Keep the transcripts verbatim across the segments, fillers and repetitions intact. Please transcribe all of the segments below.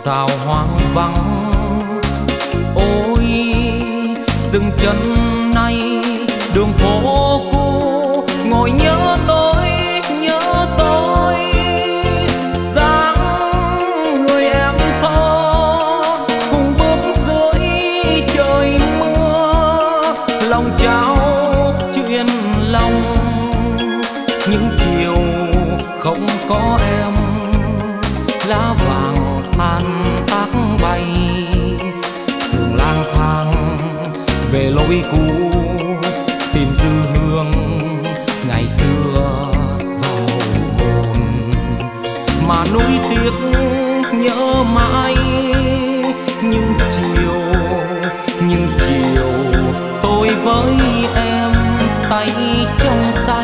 sao hoang vắng. Ôi dừng chân nay đường phố cũ, ngồi nhớ tôi nhớ tôi dáng người em thơ cùng bước dưới trời mưa. Lòng trao chuyện lòng những chiều không có em, lá vàng than tác bay thường lang thang về lối cũ, tìm dư hương ngày xưa vào hồn. Mà nuối tiếc nhớ mãi những chiều những chiều tôi với em tay trong tay.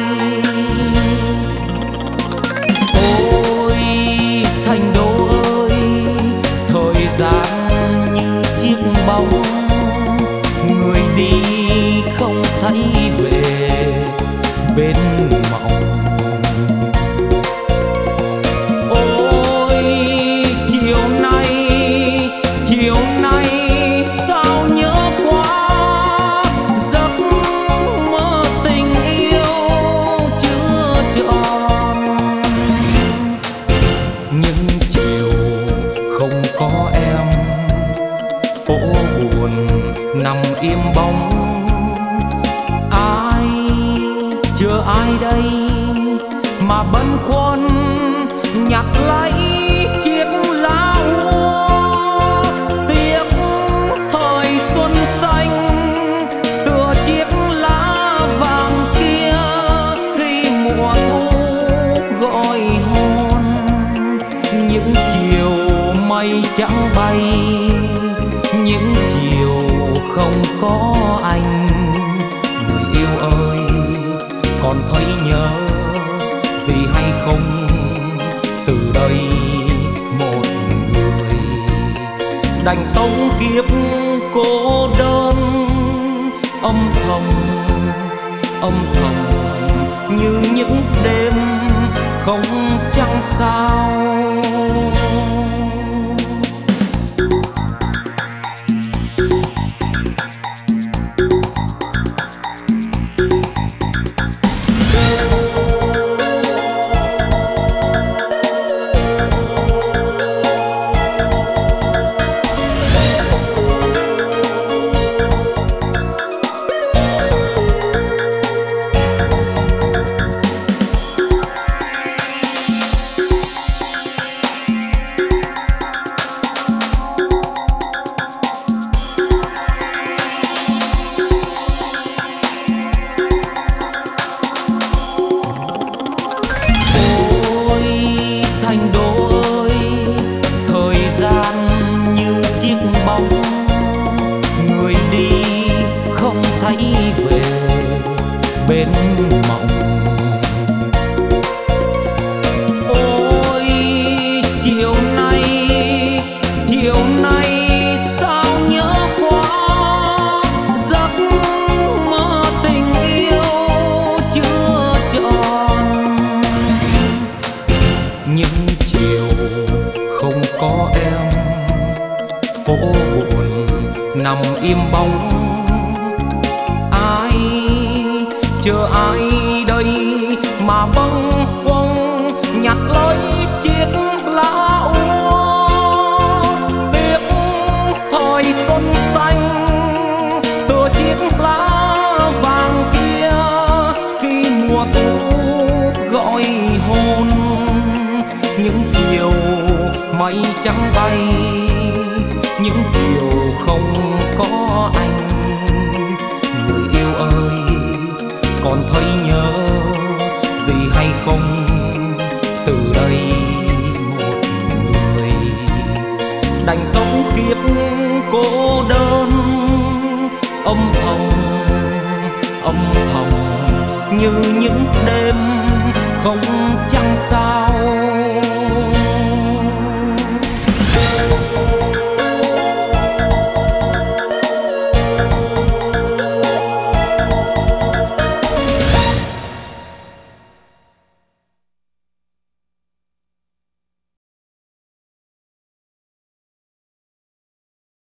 Ôi thành đô ơi, thời gian như chiếc bóng, người đi không thấy về bên mộng. Ôi chiều nay chiều nay sao nhớ quá, giấc mơ tình yêu chưa tròn. Nhưng chiều không có em, phố buồn nằm im bóng. Ai chưa ai đây mà bâng khuâng nhặt lấy chiếc lá úa. Tiếc thời xuân xanh tựa chiếc lá vàng kia, khi mùa thu gọi hôn. Những chiều mây trắng bay, những chiều không có anh. Người yêu ơi, còn thấy nhớ gì hay không? Từ đây một người đành sống kiếp cô đơn, âm thầm âm thầm như những đêm không trăng sao. Bên mộng. Ôi chiều nay chiều nay sao nhớ quá, giấc mơ tình yêu chưa tròn. Những chiều không có em, phố buồn nằm im bóng. Chờ ai đây mà bâng khuâng nhặt lấy chiếc lá úa. Tiếc thời xuân xanh tựa chiếc lá vàng kia, khi mùa thu gọi hôn. Những chiều mây trắng bay, những chiều không có anh. Người yêu ơi, còn thấy nhớ gì hay không? Từ đây một người đành sống kiếp cô đơn, âm thầm âm thầm như những đêm không trăng sao.